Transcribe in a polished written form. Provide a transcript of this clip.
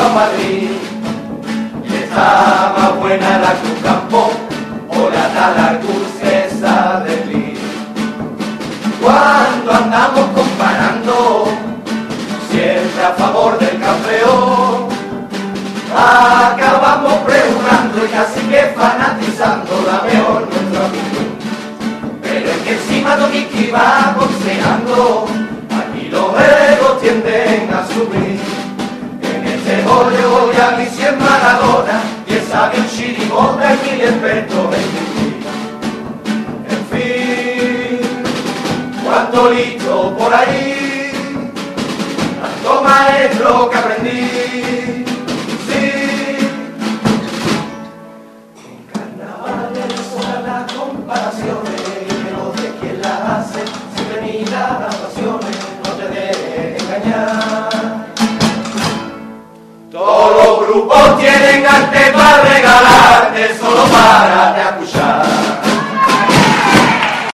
a Madrid. Y está más buena la Cruz Campo o la Tala Cruzesa de Lee. Cuando andamos comparando, siempre a favor del campeón, acabamos pregonando y casi que fanatizando la mejor nuestra opinión. Pero es que encima Doniki va aconsejando, aquí los egos tienden a subir. En este hoyo ya vi 100 Maradona, y esa de un chirigota y 1000 expertos en fin, cuánto listo por ahí, tanto maestro que aprendí. Comparaciones, pero de quien las hace, siempre mira las pasiones, no te dejes engañar. Todos los grupos tienen arte para regalarte, solo párate a escuchar.